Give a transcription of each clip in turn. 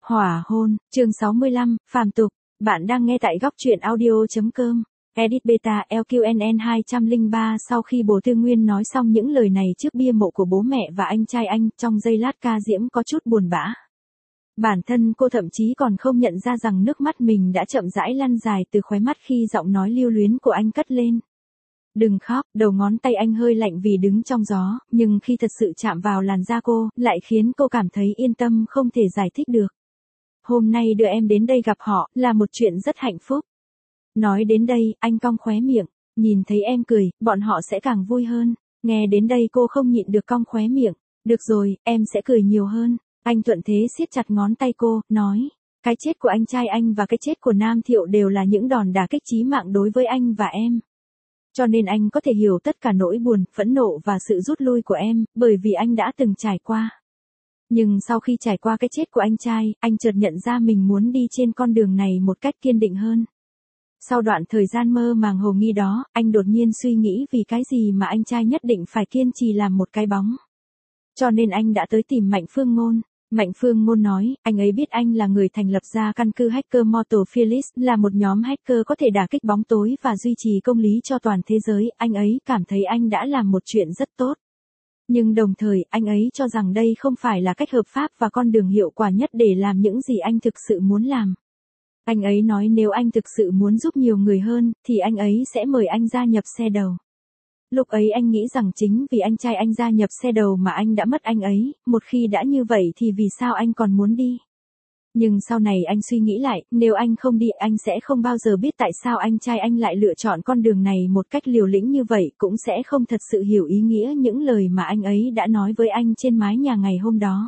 Hỏa hôn, chương 65, phàm tục. Bạn đang nghe tại góc truyện audio.com. Edit beta LQNN 203. Sau khi Bồ Tư Nguyên nói xong những lời này trước bia mộ của bố mẹ và anh trai anh, trong giây lát Ca Diễm có chút buồn bã. Bản thân cô thậm chí còn không nhận ra rằng nước mắt mình đã chậm rãi lăn dài từ khóe mắt khi giọng nói lưu luyến của anh cất lên. Đừng khóc, đầu ngón tay anh hơi lạnh vì đứng trong gió, nhưng khi thật sự chạm vào làn da cô, lại khiến cô cảm thấy yên tâm không thể giải thích được. Hôm nay đưa em đến đây gặp họ, là một chuyện rất hạnh phúc. Nói đến đây, anh cong khóe miệng, nhìn thấy em cười, bọn họ sẽ càng vui hơn. Nghe đến đây cô không nhịn được cong khóe miệng. Được rồi, em sẽ cười nhiều hơn. Anh thuận thế siết chặt ngón tay cô, nói. Cái chết của anh trai anh và cái chết của Nam Thiệu đều là những đòn đả kích chí mạng đối với anh và em. Cho nên anh có thể hiểu tất cả nỗi buồn, phẫn nộ và sự rút lui của em, bởi vì anh đã từng trải qua. Nhưng sau khi trải qua cái chết của anh trai, anh chợt nhận ra mình muốn đi trên con đường này một cách kiên định hơn. Sau đoạn thời gian mơ màng hồ nghi đó, anh đột nhiên suy nghĩ vì cái gì mà anh trai nhất định phải kiên trì làm một cái bóng. Cho nên anh đã tới tìm Mạnh Phương Ngôn. Mạnh Phương Ngôn nói, anh ấy biết anh là người thành lập ra căn cứ hacker Mortal Felis, là một nhóm hacker có thể đả kích bóng tối và duy trì công lý cho toàn thế giới. Anh ấy cảm thấy anh đã làm một chuyện rất tốt. Nhưng đồng thời, anh ấy cho rằng đây không phải là cách hợp pháp và con đường hiệu quả nhất để làm những gì anh thực sự muốn làm. Anh ấy nói nếu anh thực sự muốn giúp nhiều người hơn, thì anh ấy sẽ mời anh gia nhập xe đầu. Lúc ấy anh nghĩ rằng chính vì anh trai anh gia nhập xe đầu mà anh đã mất anh ấy, một khi đã như vậy thì vì sao anh còn muốn đi? Nhưng sau này anh suy nghĩ lại, nếu anh không đi anh sẽ không bao giờ biết tại sao anh trai anh lại lựa chọn con đường này một cách liều lĩnh như vậy, cũng sẽ không thật sự hiểu ý nghĩa những lời mà anh ấy đã nói với anh trên mái nhà ngày hôm đó.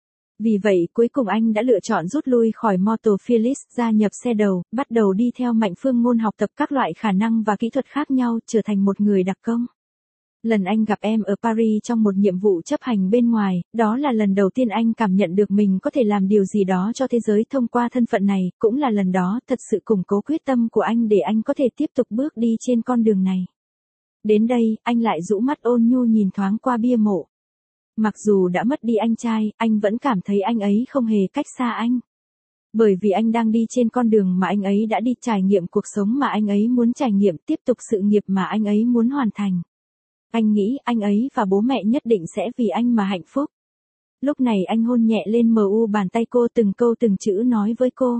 Vì vậy cuối cùng anh đã lựa chọn rút lui khỏi Mortal Felis, gia nhập xe đầu, bắt đầu đi theo Mạnh Phương Ngôn học tập các loại khả năng và kỹ thuật khác nhau, trở thành một người đặc công. Lần anh gặp em ở Paris trong một nhiệm vụ chấp hành bên ngoài, đó là lần đầu tiên anh cảm nhận được mình có thể làm điều gì đó cho thế giới thông qua thân phận này, cũng là lần đó thật sự củng cố quyết tâm của anh để anh có thể tiếp tục bước đi trên con đường này. Đến đây, anh lại rũ mắt ôn nhu nhìn thoáng qua bia mộ. Mặc dù đã mất đi anh trai, anh vẫn cảm thấy anh ấy không hề cách xa anh. Bởi vì anh đang đi trên con đường mà anh ấy đã đi, trải nghiệm cuộc sống mà anh ấy muốn trải nghiệm, tiếp tục sự nghiệp mà anh ấy muốn hoàn thành. Anh nghĩ anh ấy và bố mẹ nhất định sẽ vì anh mà hạnh phúc. Lúc này anh hôn nhẹ lên bàn tay cô, từng câu từng chữ nói với cô.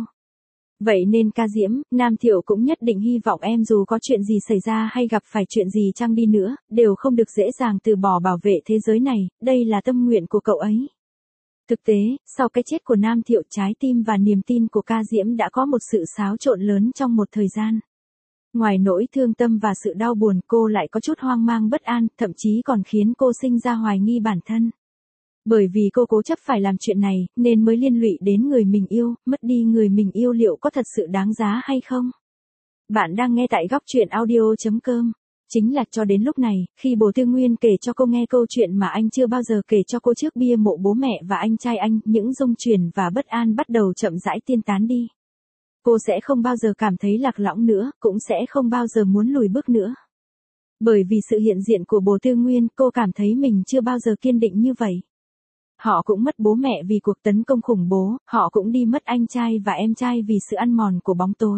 Vậy nên Ca Diễm, Nam Thiệu cũng nhất định hy vọng em dù có chuyện gì xảy ra hay gặp phải chuyện gì chăng đi nữa, đều không được dễ dàng từ bỏ bảo vệ thế giới này, đây là tâm nguyện của cậu ấy. Thực tế, sau cái chết của Nam Thiệu, trái tim và niềm tin của Ca Diễm đã có một sự xáo trộn lớn trong một thời gian. Ngoài nỗi thương tâm và sự đau buồn, cô lại có chút hoang mang bất an, thậm chí còn khiến cô sinh ra hoài nghi bản thân. Bởi vì cô cố chấp phải làm chuyện này, nên mới liên lụy đến người mình yêu, mất đi người mình yêu liệu có thật sự đáng giá hay không? Bạn đang nghe tại góc truyện audio.com. Chính là cho đến lúc này, khi Bồ Tư Nguyên kể cho cô nghe câu chuyện mà anh chưa bao giờ kể cho cô trước bia mộ bố mẹ và anh trai anh, những rung chuyển và bất an bắt đầu chậm rãi tiên tán đi. Cô sẽ không bao giờ cảm thấy lạc lõng nữa, cũng sẽ không bao giờ muốn lùi bước nữa. Bởi vì sự hiện diện của Bồ Tư Nguyên, cô cảm thấy mình chưa bao giờ kiên định như vậy. Họ cũng mất bố mẹ vì cuộc tấn công khủng bố, họ cũng đi mất anh trai và em trai vì sự ăn mòn của bóng tối.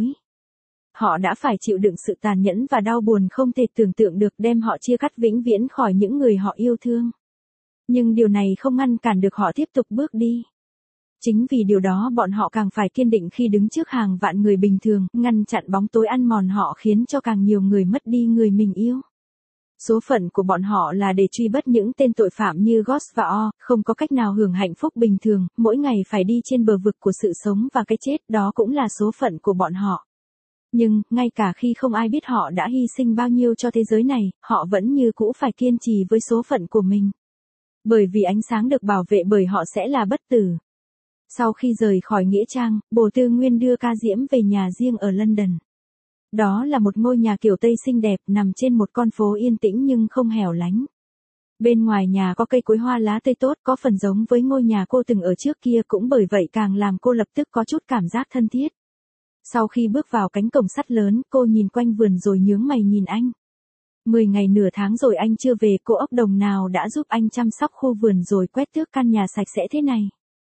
Họ đã phải chịu đựng sự tàn nhẫn và đau buồn không thể tưởng tượng được, đem họ chia cắt vĩnh viễn khỏi những người họ yêu thương. Nhưng điều này không ngăn cản được họ tiếp tục bước đi. Chính vì điều đó bọn họ càng phải kiên định khi đứng trước hàng vạn người bình thường, ngăn chặn bóng tối ăn mòn họ khiến cho càng nhiều người mất đi người mình yêu. Số phận của bọn họ là để truy bắt những tên tội phạm như Ghost và O, không có cách nào hưởng hạnh phúc bình thường, mỗi ngày phải đi trên bờ vực của sự sống và cái chết, đó cũng là số phận của bọn họ. Nhưng, ngay cả khi không ai biết họ đã hy sinh bao nhiêu cho thế giới này, họ vẫn như cũ phải kiên trì với số phận của mình. Bởi vì ánh sáng được bảo vệ bởi họ sẽ là bất tử. Sau khi rời khỏi Nghĩa Trang, Bồ Tư Nguyên đưa Ca Diễm về nhà riêng ở London. Đó là một ngôi nhà kiểu Tây xinh đẹp, nằm trên một con phố yên tĩnh nhưng không hẻo lánh. Bên ngoài nhà có cây cối hoa lá tươi tốt, có phần giống với ngôi nhà cô từng ở trước kia, cũng bởi vậy càng làm cô lập tức có chút cảm giác thân thiết. Sau khi bước vào cánh cổng sắt lớn, cô nhìn quanh vườn rồi nhướng mày nhìn anh. 10 ngày nửa tháng rồi anh chưa về, cô ốc đồng nào đã giúp anh chăm sóc khu vườn rồi quét tước căn nhà sạch sẽ thế này?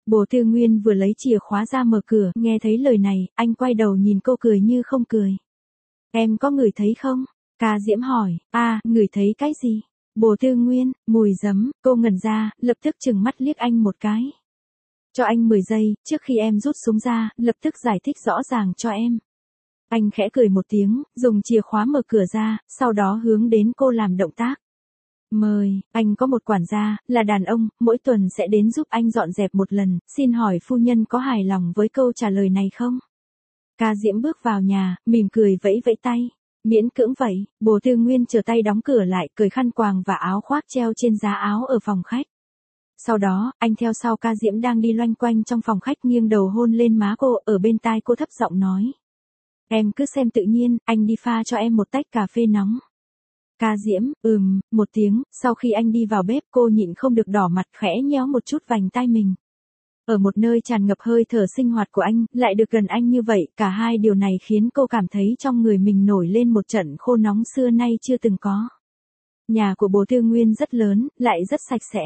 Bồ Tư Nguyên vừa lấy chìa khóa ra mở cửa, nghe thấy lời này, anh quay đầu nhìn cô cười như không cười. Em có ngửi thấy không? Ca Diễm hỏi, ngửi thấy cái gì? Bồ Tư Nguyên, mùi giấm, cô ngẩn ra, lập tức trừng mắt liếc anh một cái. Cho anh 10 giây, trước khi em rút súng ra, lập tức giải thích rõ ràng cho em. Anh khẽ cười một tiếng, dùng chìa khóa mở cửa ra, sau đó hướng đến cô làm động tác. Mời, anh có một quản gia, là đàn ông, mỗi tuần sẽ đến giúp anh dọn dẹp một lần, xin hỏi phu nhân có hài lòng với câu trả lời này không? Ca Diễm bước vào nhà, mỉm cười vẫy vẫy tay. Miễn cưỡng vậy, Bồ Tư Nguyên trở tay đóng cửa lại, cởi khăn quàng và áo khoác treo trên giá áo ở phòng khách. Sau đó, anh theo sau Ca Diễm đang đi loanh quanh trong phòng khách, nghiêng đầu hôn lên má cô, ở bên tai cô thấp giọng nói. Em cứ xem tự nhiên, anh đi pha cho em một tách cà phê nóng. Ca Diễm, một tiếng, sau khi anh đi vào bếp cô nhịn không được đỏ mặt, khẽ nhéo một chút vành tai mình. Ở một nơi tràn ngập hơi thở sinh hoạt của anh, lại được gần anh như vậy, cả hai điều này khiến cô cảm thấy trong người mình nổi lên một trận khô nóng xưa nay chưa từng có. Nhà của Bồ Tư Nguyên rất lớn, lại rất sạch sẽ.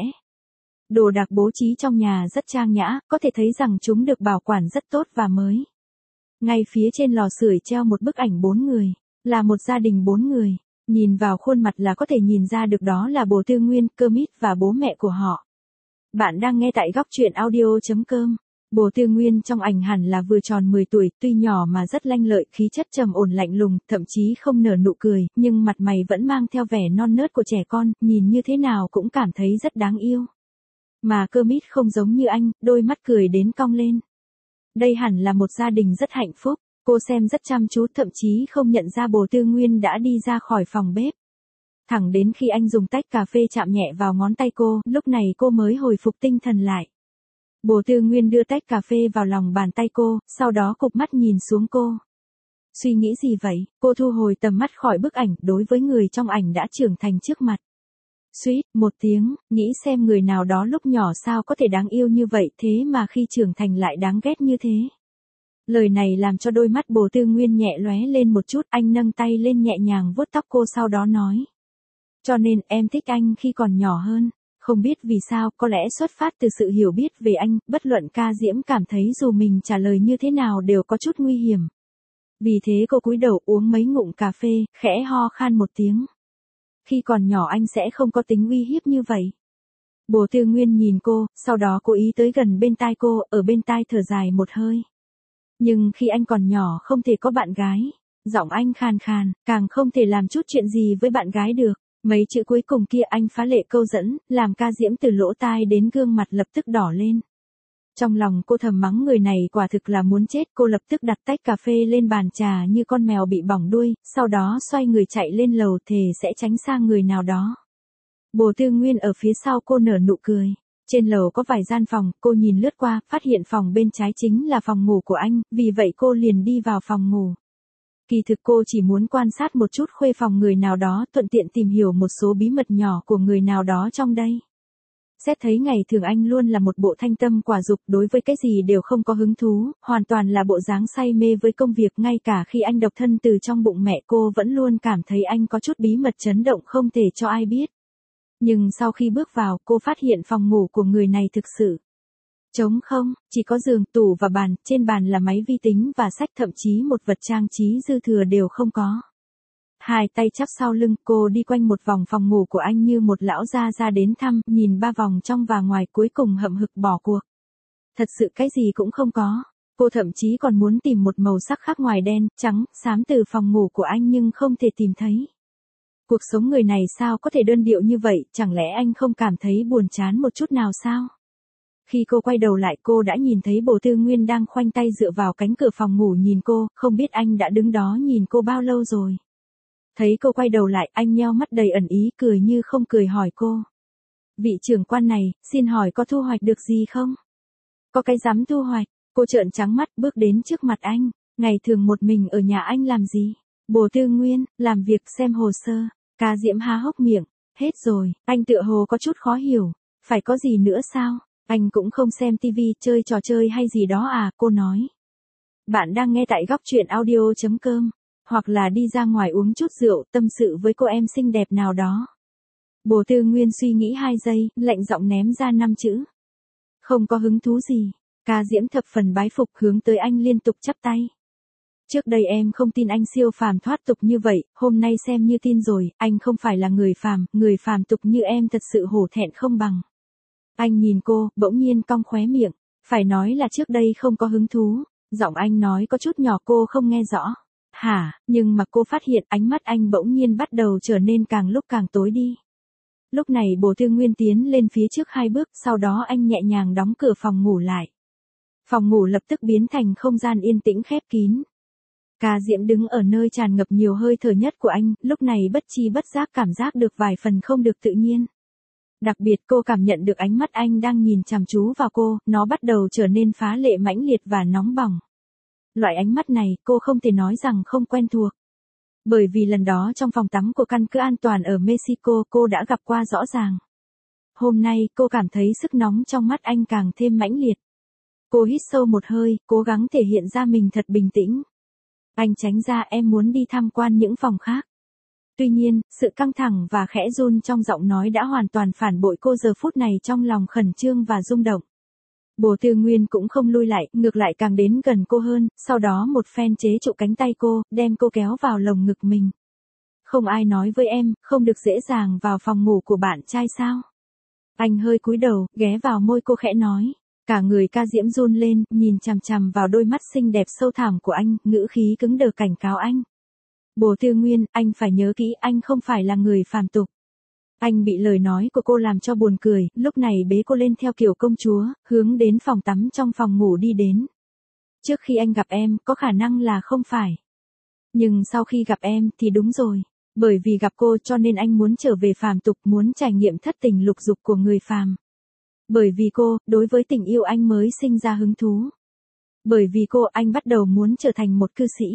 Đồ đạc bố trí trong nhà rất trang nhã, có thể thấy rằng chúng được bảo quản rất tốt và mới. Ngay phía trên lò sưởi treo một bức ảnh 4 người, là một gia đình 4 người. Nhìn vào khuôn mặt là có thể nhìn ra được đó là Bồ Tư Nguyên, Kermit và bố mẹ của họ. Bạn đang nghe tại góc truyện audio.com. Bồ Tư Nguyên trong ảnh hẳn là vừa tròn 10 tuổi, tuy nhỏ mà rất lanh lợi, khí chất trầm ổn lạnh lùng, thậm chí không nở nụ cười, nhưng mặt mày vẫn mang theo vẻ non nớt của trẻ con, nhìn như thế nào cũng cảm thấy rất đáng yêu. Mà Kermit không giống như anh, đôi mắt cười đến cong lên. Đây hẳn là một gia đình rất hạnh phúc. Cô xem rất chăm chú, thậm chí không nhận ra Bồ Tư Nguyên đã đi ra khỏi phòng bếp. Thẳng đến khi anh dùng tách cà phê chạm nhẹ vào ngón tay cô, lúc này cô mới hồi phục tinh thần lại. Bồ Tư Nguyên đưa tách cà phê vào lòng bàn tay cô, sau đó cụp mắt nhìn xuống cô. Suy nghĩ gì vậy? Cô thu hồi tầm mắt khỏi bức ảnh, đối với người trong ảnh đã trưởng thành trước mặt. Suýt, một tiếng, nghĩ xem người nào đó lúc nhỏ sao có thể đáng yêu như vậy, thế mà khi trưởng thành lại đáng ghét như thế. Lời này làm cho đôi mắt Bồ Tư Nguyên nhẹ lóe lên một chút, anh nâng tay lên nhẹ nhàng vuốt tóc cô sau đó nói. Cho nên em thích anh khi còn nhỏ hơn. Không biết vì sao, có lẽ xuất phát từ sự hiểu biết về anh, bất luận Ca Diễm cảm thấy dù mình trả lời như thế nào đều có chút nguy hiểm. Vì thế cô cúi đầu uống mấy ngụm cà phê, khẽ ho khan một tiếng. Khi còn nhỏ anh sẽ không có tính uy hiếp như vậy. Bồ Tư Nguyên nhìn cô, sau đó cố ý tới gần bên tai cô, ở bên tai thở dài một hơi. Nhưng khi anh còn nhỏ không thể có bạn gái. Giọng anh khàn khàn, càng không thể làm chút chuyện gì với bạn gái được. Mấy chữ cuối cùng kia anh phá lệ câu dẫn, làm Ca Diễm từ lỗ tai đến gương mặt lập tức đỏ lên. Trong lòng cô thầm mắng người này quả thực là muốn chết, cô lập tức đặt tách cà phê lên bàn trà như con mèo bị bỏng đuôi, sau đó xoay người chạy lên lầu thề sẽ tránh xa người nào đó. Bồ Tư Nguyên ở phía sau cô nở nụ cười. Trên lầu có vài gian phòng, cô nhìn lướt qua, phát hiện phòng bên trái chính là phòng ngủ của anh, vì vậy cô liền đi vào phòng ngủ. Kỳ thực cô chỉ muốn quan sát một chút khuê phòng người nào đó, thuận tiện tìm hiểu một số bí mật nhỏ của người nào đó trong đây. Xét thấy ngày thường anh luôn là một bộ thanh tâm quả dục, đối với cái gì đều không có hứng thú, hoàn toàn là bộ dáng say mê với công việc, ngay cả khi anh độc thân từ trong bụng mẹ cô vẫn luôn cảm thấy anh có chút bí mật chấn động không thể cho ai biết. Nhưng sau khi bước vào, cô phát hiện phòng ngủ của người này thực sự trống không, chỉ có giường, tủ và bàn, trên bàn là máy vi tính và sách, thậm chí một vật trang trí dư thừa đều không có. Hai tay chắp sau lưng, cô đi quanh một vòng phòng ngủ của anh như một lão gia ra đến thăm, nhìn 3 vòng trong và ngoài, cuối cùng hậm hực bỏ cuộc. Thật sự cái gì cũng không có. Cô thậm chí còn muốn tìm một màu sắc khác ngoài đen, trắng, xám từ phòng ngủ của anh nhưng không thể tìm thấy. Cuộc sống người này sao có thể đơn điệu như vậy, chẳng lẽ anh không cảm thấy buồn chán một chút nào sao? Khi cô quay đầu lại cô đã nhìn thấy Bồ Tư Nguyên đang khoanh tay dựa vào cánh cửa phòng ngủ nhìn cô, không biết anh đã đứng đó nhìn cô bao lâu rồi. Thấy cô quay đầu lại, anh nheo mắt đầy ẩn ý, cười như không cười hỏi cô. Vị trưởng quan này, xin hỏi có thu hoạch được gì không? Có cái dám thu hoạch? Cô trợn trắng mắt bước đến trước mặt anh. Ngày thường một mình ở nhà anh làm gì? Bồ Tư Nguyên, làm việc xem hồ sơ. Ca Diễm há hốc miệng. Hết rồi, anh tựa hồ có chút khó hiểu. Phải có gì nữa sao? Anh cũng không xem tivi, chơi trò chơi hay gì đó à, cô nói. Bạn đang nghe tại góc truyện audio.com. Hoặc là đi ra ngoài uống chút rượu, tâm sự với cô em xinh đẹp nào đó. Bồ Tư Nguyên suy nghĩ 2 giây, lạnh giọng ném ra 5 chữ. Không có hứng thú gì. Ca Diễm thập phần bái phục hướng tới anh liên tục chắp tay. Trước đây em không tin anh siêu phàm thoát tục như vậy, hôm nay xem như tin rồi, anh không phải là người phàm tục như em thật sự hổ thẹn không bằng. Anh nhìn cô, bỗng nhiên cong khóe miệng, phải nói là trước đây không có hứng thú, giọng anh nói có chút nhỏ cô không nghe rõ. Hả, nhưng mà cô phát hiện ánh mắt anh bỗng nhiên bắt đầu trở nên càng lúc càng tối đi. Lúc này Bồ Tư Nguyên tiến lên phía trước 2 bước, sau đó anh nhẹ nhàng đóng cửa phòng ngủ lại. Phòng ngủ lập tức biến thành không gian yên tĩnh khép kín. Ca Diễm đứng ở nơi tràn ngập nhiều hơi thở nhất của anh, lúc này bất chi bất giác cảm giác được vài phần không được tự nhiên. Đặc biệt cô cảm nhận được ánh mắt anh đang nhìn chằm chú vào cô, nó bắt đầu trở nên phá lệ mãnh liệt và nóng bỏng. Loại ánh mắt này cô không thể nói rằng không quen thuộc. Bởi vì lần đó trong phòng tắm của căn cứ an toàn ở Mexico cô đã gặp qua rõ ràng. Hôm nay cô cảm thấy sức nóng trong mắt anh càng thêm mãnh liệt. Cô hít sâu một hơi, cố gắng thể hiện ra mình thật bình tĩnh. Anh tránh ra, em muốn đi tham quan những phòng khác. Tuy nhiên, sự căng thẳng và khẽ run trong giọng nói đã hoàn toàn phản bội cô giờ phút này trong lòng khẩn trương và rung động. Bồ Tư Nguyên cũng không lui lại, ngược lại càng đến gần cô hơn, sau đó một phen chế trụ cánh tay cô, đem cô kéo vào lồng ngực mình. Không ai nói với em, không được dễ dàng vào phòng ngủ của bạn trai sao? Anh hơi cúi đầu, ghé vào môi cô khẽ nói. Cả người Ca Diễm run lên, nhìn chằm chằm vào đôi mắt xinh đẹp sâu thẳm của anh, ngữ khí cứng đờ cảnh cáo anh. Bồ Tư Nguyên, anh phải nhớ kỹ, anh không phải là người phàm tục. Anh bị lời nói của cô làm cho buồn cười, lúc này bế cô lên theo kiểu công chúa, hướng đến phòng tắm trong phòng ngủ đi đến. Trước khi anh gặp em, có khả năng là không phải. Nhưng sau khi gặp em thì đúng rồi. Bởi vì gặp cô cho nên anh muốn trở về phàm tục, muốn trải nghiệm thất tình lục dục của người phàm. Bởi vì cô, đối với tình yêu anh mới sinh ra hứng thú. Bởi vì cô, anh bắt đầu muốn trở thành một cư sĩ.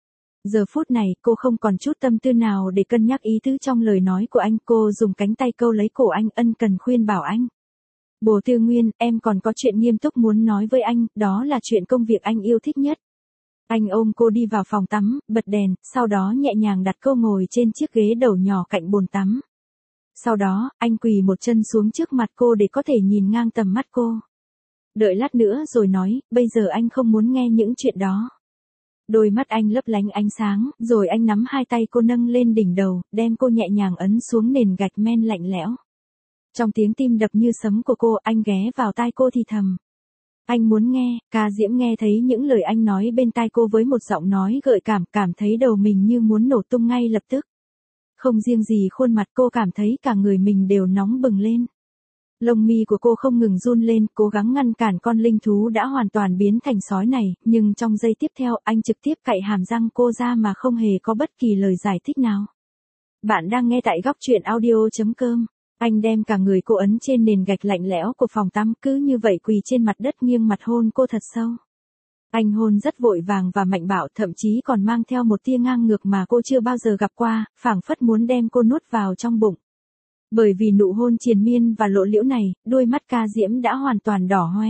Giờ phút này, cô không còn chút tâm tư nào để cân nhắc ý tứ trong lời nói của anh. Cô dùng cánh tay câu lấy cổ anh, ân cần khuyên bảo anh. Bồ Tư Nguyên, em còn có chuyện nghiêm túc muốn nói với anh, đó là chuyện công việc anh yêu thích nhất. Anh ôm cô đi vào phòng tắm, bật đèn, sau đó nhẹ nhàng đặt cô ngồi trên chiếc ghế đầu nhỏ cạnh bồn tắm. Sau đó, anh quỳ một chân xuống trước mặt cô để có thể nhìn ngang tầm mắt cô. Đợi lát nữa rồi nói, bây giờ anh không muốn nghe những chuyện đó. Đôi mắt anh lấp lánh ánh sáng, rồi anh nắm hai tay cô nâng lên đỉnh đầu, đem cô nhẹ nhàng ấn xuống nền gạch men lạnh lẽo. Trong tiếng tim đập như sấm của cô, anh ghé vào tai cô thì thầm. Anh muốn nghe. Ca Diễm nghe thấy những lời anh nói bên tai cô với một giọng nói gợi cảm thấy đầu mình như muốn nổ tung ngay lập tức. Không riêng gì khuôn mặt, cô cảm thấy cả người mình đều nóng bừng lên. Lông mi của cô không ngừng run lên, cố gắng ngăn cản con linh thú đã hoàn toàn biến thành sói này, nhưng trong giây tiếp theo, anh trực tiếp cạy hàm răng cô ra mà không hề có bất kỳ lời giải thích nào. Bạn đang nghe tại góc truyện audio.com. Anh đem cả người cô ấn trên nền gạch lạnh lẽo của phòng tắm, cứ như vậy quỳ trên mặt đất nghiêng mặt hôn cô thật sâu. Anh hôn rất vội vàng và mạnh bạo, thậm chí còn mang theo một tia ngang ngược mà cô chưa bao giờ gặp qua, phảng phất muốn đem cô nuốt vào trong bụng. Bởi vì nụ hôn triền miên và lộ liễu này, đôi mắt Ca Diễm đã hoàn toàn đỏ hoe.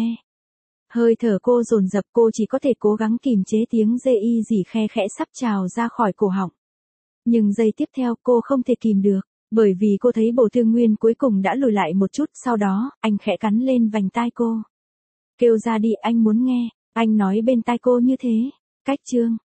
Hơi thở cô dồn dập, cô chỉ có thể cố gắng kìm chế tiếng dê y rỉ khe khẽ sắp trào ra khỏi cổ họng. Nhưng giây tiếp theo cô không thể kìm được, bởi vì cô thấy Bồ Tư Nguyên cuối cùng đã lùi lại một chút, sau đó, anh khẽ cắn lên vành tai cô. Kêu ra đi, anh muốn nghe, anh nói bên tai cô như thế. Cách chương